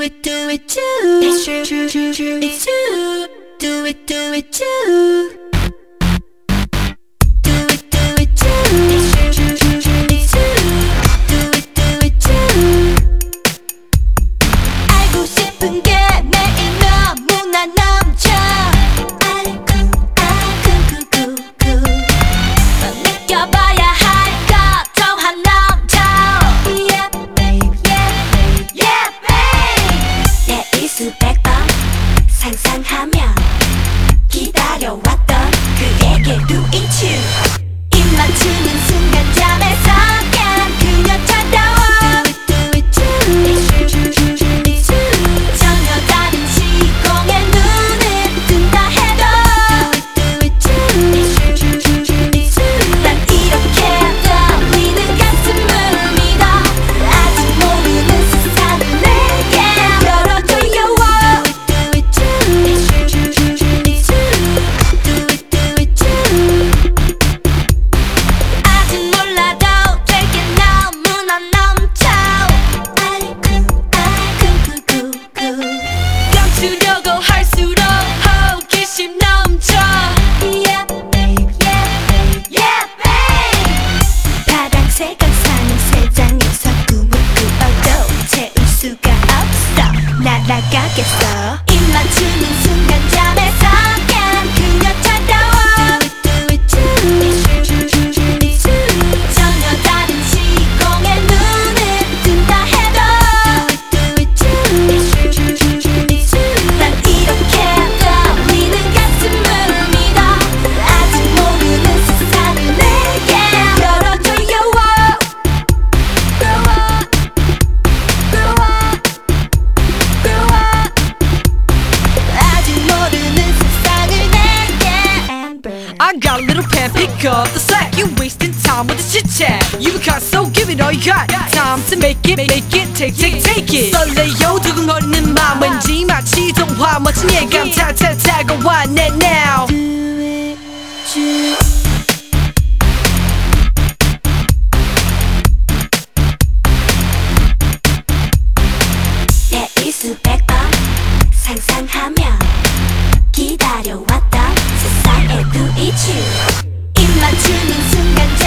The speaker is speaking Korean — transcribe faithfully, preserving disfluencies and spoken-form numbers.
Do it, do it too. It's true, true, true, true. It's true. Do it, do it too. Do it, do it too. It's true, true, true, true. It's true. Do it, do it too. 알고 싶은 게 매일 너무나 넘쳐. 알고 알고 구구구. 넌 느껴봐야 할 것 더한 넘쳐. Yeah, babe, yeah, babe, yeah, babe. 내 일수백 번 상상하며 기다려왔던 그에게 do it you. 입 맞추는 순간 잠에서 깬 그녀 찾아와. Do it, do it too. It's true, true, true, true, it's true. 전혀 다른 시공에 눈을 뜬다 해도 Do it, do it too. It's true, true, true, true, it's true. 난 이렇게 떨리는 가슴을 믿어. 아직 모르는 세상을 내게 열어줘요. Do it, do it too. It's true, true, true, true, it's true. Do it, do it too. 아직 몰라도 되게 너무나 넘쳐. 알고 알고 구구구. 감추려고 할수록 호기심 넘쳐. Yeah, babe, yeah, babe, yeah, babe. 파란색 항상은 세상에서 꿈을 꾸어도 채울 수가 없어. 날아가겠어. 입 맞추는 순간 잠에서 깬 그녀 찾아와. Do it, do it too. It's true, true, true, true, it's true. 전혀 다른 시공에 눈을 뜬다 해도 Do it, do it too. It's true, true, true, true, it's true. 난 이렇게 떨리는 가슴을 믿어. 아직 모르는 세상을 내게 열어줘요. Grow up, grow up, grow up. 아직 모르는 세상을 내게 Amber. I got a little pen, pick up the slack. You wasting time with the chit chat. You got so give it all you got. Time to make it, make it, take, take, take it. 설레요 두근거리는 맘 왠지 마치 동화 멋진 예감 타타 다가와 내 now. Do it, do it. 내 일수백 번 상상하며 기다려왔던 세상에 do it you. 입 맞추는 순간